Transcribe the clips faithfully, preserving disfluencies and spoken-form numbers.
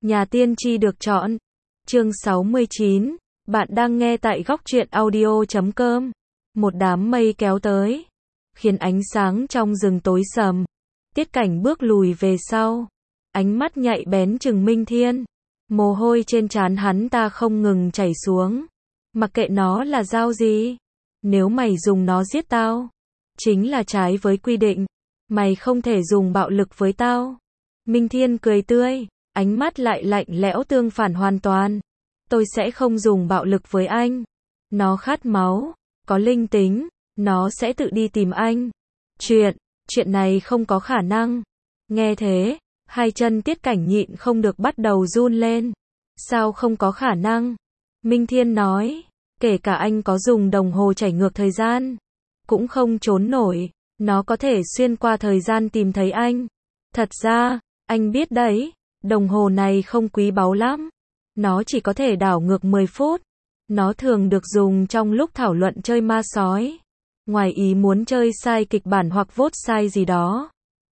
Nhà tiên tri được chọn. Chương sáu mươi chín. Bạn đang nghe tại góc truyện audio chấm com. Một đám mây kéo tới, khiến ánh sáng trong rừng tối sầm. Tiết Cảnh bước lùi về sau, ánh mắt nhạy bén chừng Minh Thiên. Mồ hôi trên trán hắn ta không ngừng chảy xuống. Mặc kệ nó là dao gì, nếu mày dùng nó giết tao, chính là trái với quy định. Mày không thể dùng bạo lực với tao. Minh Thiên cười tươi, ánh mắt lại lạnh lẽo tương phản hoàn toàn. Tôi sẽ không dùng bạo lực với anh. Nó khát máu, có linh tính, nó sẽ tự đi tìm anh. Chuyện, chuyện này không có khả năng. Nghe thế, hai chân Tiết Cảnh nhịn không được bắt đầu run lên. Sao không có khả năng? Minh Thiên nói, kể cả anh có dùng đồng hồ chảy ngược thời gian, cũng không trốn nổi. Nó có thể xuyên qua thời gian tìm thấy anh. Thật ra, anh biết đấy, đồng hồ này không quý báu lắm. Nó chỉ có thể đảo ngược mười phút. Nó thường được dùng trong lúc thảo luận chơi ma sói. Ngoài ý muốn chơi sai kịch bản hoặc vote sai gì đó,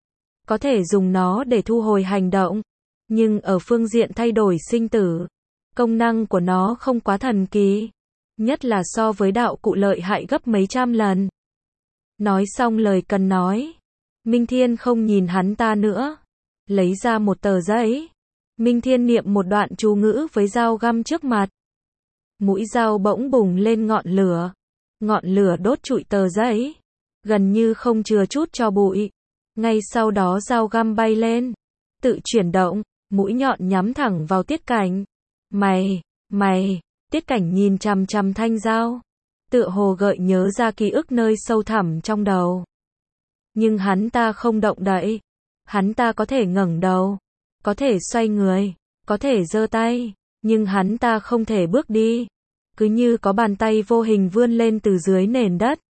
có thể dùng nó để thu hồi hành động. Nhưng ở phương diện thay đổi sinh tử, công năng của nó không quá thần kỳ. Nhất là so với đạo cụ lợi hại gấp mấy trăm lần. Nói xong lời cần nói, Minh Thiên không nhìn hắn ta nữa. Lấy ra một tờ giấy. Minh Thiên niệm một đoạn chú ngữ với dao găm trước mặt. Mũi dao bỗng bùng lên ngọn lửa. Ngọn lửa đốt trụi tờ giấy, gần như không chừa chút cho bụi. Ngay sau đó dao găm bay lên, tự chuyển động, mũi nhọn nhắm thẳng vào Tiết Cảnh. Mày, mày, Tiết Cảnh nhìn chằm chằm thanh dao, tựa hồ gợi nhớ ra ký ức nơi sâu thẳm trong đầu. Nhưng hắn ta không động đậy. Hắn ta có thể ngẩng đầu, có thể xoay người, có thể giơ tay, nhưng hắn ta không thể bước đi. Cứ như có bàn tay vô hình vươn lên từ dưới nền đất,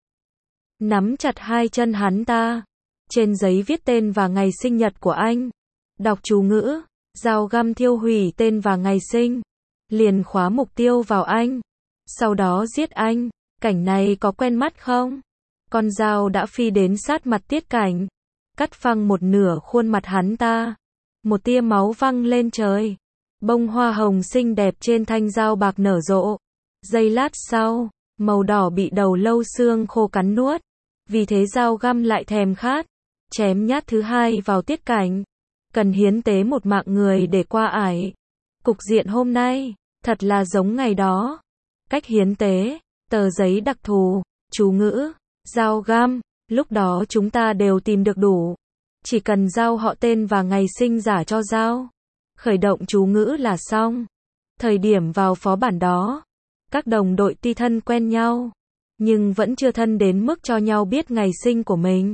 nắm chặt hai chân hắn ta. Trên giấy viết tên và ngày sinh nhật của anh. Đọc chú ngữ, dao găm thiêu hủy tên và ngày sinh, liền khóa mục tiêu vào anh. Sau đó giết anh. Cảnh này có quen mắt không? Con dao đã phi đến sát mặt Tiết Cảnh, cắt phăng một nửa khuôn mặt hắn ta. Một tia máu văng lên trời. Bông hoa hồng xinh đẹp trên thanh dao bạc nở rộ. Giây lát sau, màu đỏ bị đầu lâu xương khô cắn nuốt. Vì thế dao găm lại thèm khát, chém nhát thứ hai vào Tiết Cảnh. Cần hiến tế một mạng người để qua ải. Cục diện hôm nay, thật là giống ngày đó. Cách hiến tế, tờ giấy đặc thù, chú ngữ, dao găm. Lúc đó chúng ta đều tìm được đủ. Chỉ cần giao họ tên và ngày sinh giả cho dao, khởi động chú ngữ là xong. Thời điểm vào phó bản đó, các đồng đội tuy thân quen nhau, nhưng vẫn chưa thân đến mức cho nhau biết ngày sinh của mình.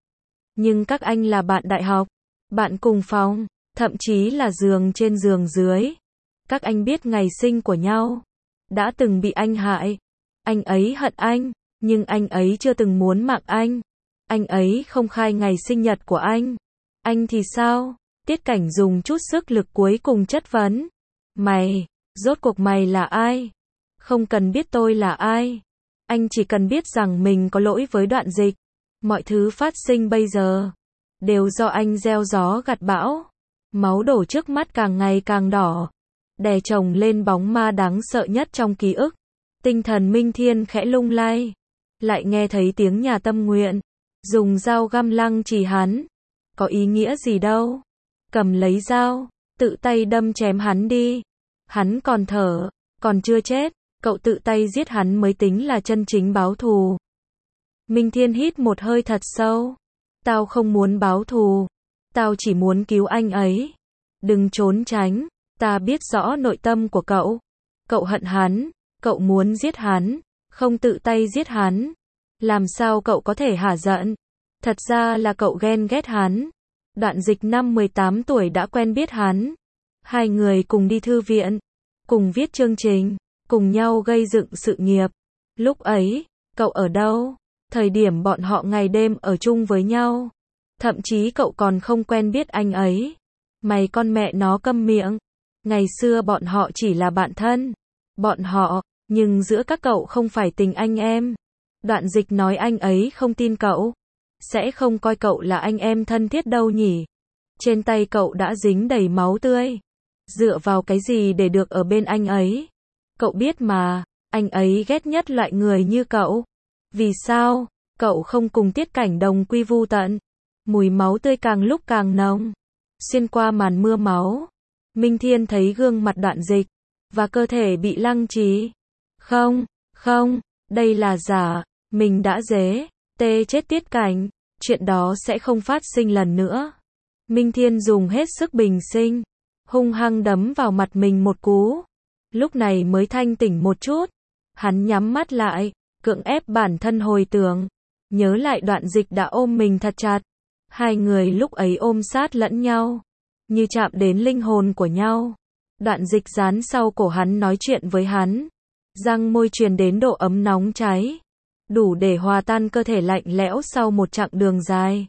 Nhưng các anh là bạn đại học, bạn cùng phòng, thậm chí là giường trên giường dưới. Các anh biết ngày sinh của nhau, đã từng bị anh hại. Anh ấy hận anh, nhưng anh ấy chưa từng muốn mạng anh. Anh ấy không khai ngày sinh nhật của anh. Anh thì sao? Tiết Cảnh dùng chút sức lực cuối cùng chất vấn. Mày, rốt cuộc mày là ai? Không cần biết tôi là ai. Anh chỉ cần biết rằng mình có lỗi với Đoạn Dịch. Mọi thứ phát sinh bây giờ, đều do anh gieo gió gặt bão. Máu đổ trước mắt càng ngày càng đỏ, đè chồng lên bóng ma đáng sợ nhất trong ký ức. Tinh thần Minh Thiên khẽ lung lay. Lại nghe thấy tiếng nhà tâm nguyện. Dùng dao găm lăng trì hắn. Có ý nghĩa gì đâu. Cầm lấy dao, tự tay đâm chém hắn đi. Hắn còn thở, còn chưa chết. Cậu tự tay giết hắn mới tính là chân chính báo thù. Minh Thiên hít một hơi thật sâu. Tao không muốn báo thù. Tao chỉ muốn cứu anh ấy. Đừng trốn tránh. Ta biết rõ nội tâm của cậu. Cậu hận hắn. Cậu muốn giết hắn. Không tự tay giết hắn. Làm sao cậu có thể hả giận? Thật ra là cậu ghen ghét hắn. Đoạn Dịch năm mười tám tuổi đã quen biết hắn. Hai người cùng đi thư viện, cùng viết chương trình, cùng nhau gây dựng sự nghiệp. Lúc ấy, cậu ở đâu? Thời điểm bọn họ ngày đêm ở chung với nhau. Thậm chí cậu còn không quen biết anh ấy. Mày con mẹ nó câm miệng. Ngày xưa bọn họ chỉ là bạn thân. Bọn họ, nhưng giữa các cậu không phải tình anh em. Đoạn Dịch nói anh ấy không tin cậu. Sẽ không coi cậu là anh em thân thiết đâu nhỉ. Trên tay cậu đã dính đầy máu tươi. Dựa vào cái gì để được ở bên anh ấy? Cậu biết mà, anh ấy ghét nhất loại người như cậu. Vì sao, cậu không cùng Tiết Cảnh đồng quy vu tận? Mùi máu tươi càng lúc càng nồng. Xuyên qua màn mưa máu, Minh Thiên thấy gương mặt Đoạn Dịch, và cơ thể bị lăng trì. Không, không, đây là giả, mình đã dế, tê chết Tiết Cảnh, chuyện đó sẽ không phát sinh lần nữa. Minh Thiên dùng hết sức bình sinh, hung hăng đấm vào mặt mình một cú. Lúc này mới thanh tỉnh một chút, hắn nhắm mắt lại, cưỡng ép bản thân hồi tưởng, nhớ lại Đoạn Dịch đã ôm mình thật chặt. Hai người lúc ấy ôm sát lẫn nhau, như chạm đến linh hồn của nhau. Đoạn Dịch dán sau cổ hắn nói chuyện với hắn, răng môi truyền đến độ ấm nóng cháy, đủ để hòa tan cơ thể lạnh lẽo sau một chặng đường dài.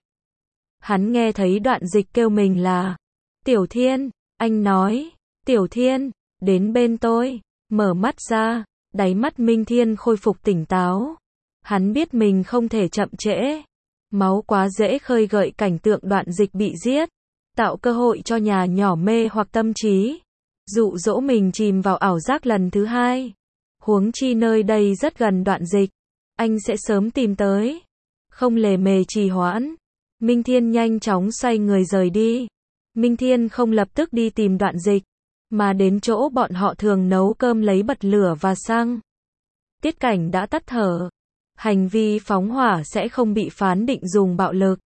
Hắn nghe thấy Đoạn Dịch kêu mình là Tiểu Thiên, anh nói, Tiểu Thiên, đến bên tôi, mở mắt ra, đáy mắt Minh Thiên khôi phục tỉnh táo. Hắn biết mình không thể chậm trễ, máu quá dễ khơi gợi cảnh tượng Đoạn Dịch bị giết, tạo cơ hội cho nhà nhỏ mê hoặc tâm trí, dụ dỗ mình chìm vào ảo giác lần thứ hai. Huống chi nơi đây rất gần Đoạn Dịch, anh sẽ sớm tìm tới, không lề mề trì hoãn. Minh Thiên nhanh chóng xoay người rời đi. Minh Thiên không lập tức đi tìm Đoạn Dịch, mà đến chỗ bọn họ thường nấu cơm lấy bật lửa và xăng. Tiết Cảnh đã tắt thở, hành vi phóng hỏa sẽ không bị phán định dùng bạo lực.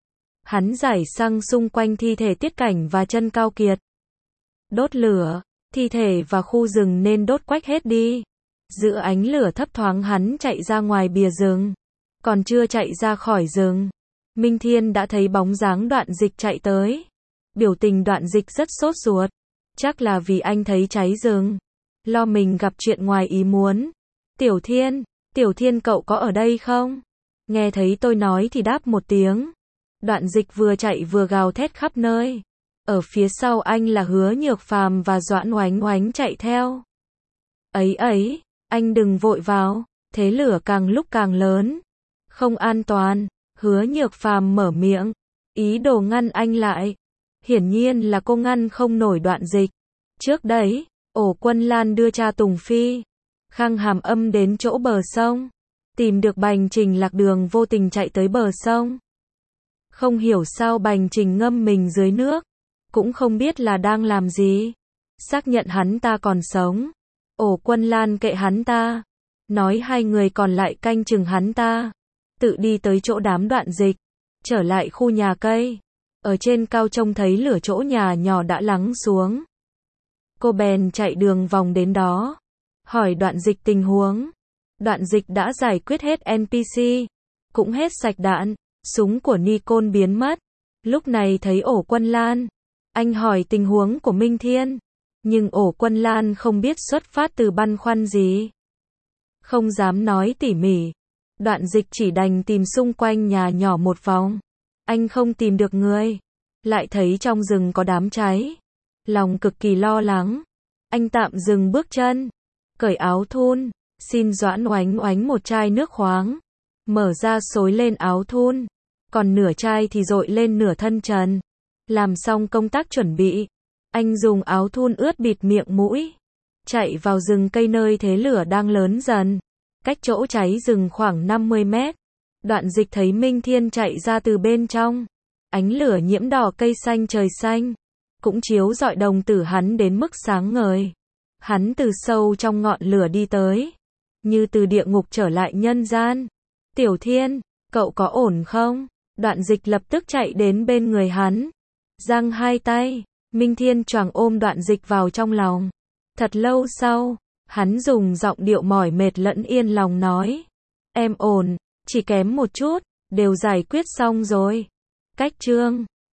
Hắn rải xăng xung quanh thi thể Tiết Cảnh và Chân Cao Kiệt. Đốt lửa, thi thể và khu rừng nên đốt quách hết đi. Giữa ánh lửa thấp thoáng hắn chạy ra ngoài bìa rừng. Còn chưa chạy ra khỏi rừng, Minh Thiên đã thấy bóng dáng Đoạn Dịch chạy tới. Biểu tình Đoạn Dịch rất sốt ruột, chắc là vì anh thấy cháy rừng, lo mình gặp chuyện ngoài ý muốn. Tiểu Thiên, Tiểu Thiên cậu có ở đây không? Nghe thấy tôi nói thì đáp một tiếng. Đoạn Dịch vừa chạy vừa gào thét khắp nơi. Ở phía sau anh là Hứa Nhược Phàm và Doãn Oánh Oánh chạy theo. Ấy ấy, anh đừng vội vào, thế lửa càng lúc càng lớn. Không an toàn, Hứa Nhược Phàm mở miệng, ý đồ ngăn anh lại. Hiển nhiên là cô ngăn không nổi Đoạn Dịch. Trước đấy, Ổ Quân Lan đưa cha Tùng Phi, Khang Hàm Âm đến chỗ bờ sông. Tìm được Bành Trình lạc đường vô tình chạy tới bờ sông. Không hiểu sao Bành Trình ngâm mình dưới nước, cũng không biết là đang làm gì. Xác nhận hắn ta còn sống. Ổ Quân Lan kệ hắn ta, nói hai người còn lại canh chừng hắn ta. Tự đi tới chỗ đám Đoạn Dịch, trở lại khu nhà cây. Ở trên cao trông thấy lửa chỗ nhà nhỏ đã lắng xuống. Cô bèn chạy đường vòng đến đó, hỏi Đoạn Dịch tình huống. Đoạn Dịch đã giải quyết hết en pê xê, cũng hết sạch đạn, súng của Nicole biến mất. Lúc này thấy Ổ Quân Lan, anh hỏi tình huống của Minh Thiên, nhưng Ổ Quân Lan không biết xuất phát từ băn khoăn gì, không dám nói tỉ mỉ. Đoạn Dịch chỉ đành tìm xung quanh nhà nhỏ một vòng. Anh không tìm được người, lại thấy trong rừng có đám cháy, lòng cực kỳ lo lắng. Anh tạm dừng bước chân, cởi áo thun, xin Doãn Oánh Oánh một chai nước khoáng, mở ra xối lên áo thun, còn nửa chai thì dội lên nửa thân trần. Làm xong công tác chuẩn bị, anh dùng áo thun ướt bịt miệng mũi, chạy vào rừng cây nơi thế lửa đang lớn dần, cách chỗ cháy rừng khoảng năm mươi mét. Đoạn Dịch thấy Minh Thiên chạy ra từ bên trong, ánh lửa nhiễm đỏ cây xanh trời xanh, cũng chiếu rọi đồng tử hắn đến mức sáng ngời. Hắn từ sâu trong ngọn lửa đi tới, như từ địa ngục trở lại nhân gian. Tiểu Thiên, cậu có ổn không? Đoạn Dịch lập tức chạy đến bên người hắn, giang hai tay. Minh Thiên choàng ôm Đoạn Dịch vào trong lòng. Thật lâu sau, hắn dùng giọng điệu mỏi mệt lẫn yên lòng nói, em ổn, chỉ kém một chút, đều giải quyết xong rồi. Cách chương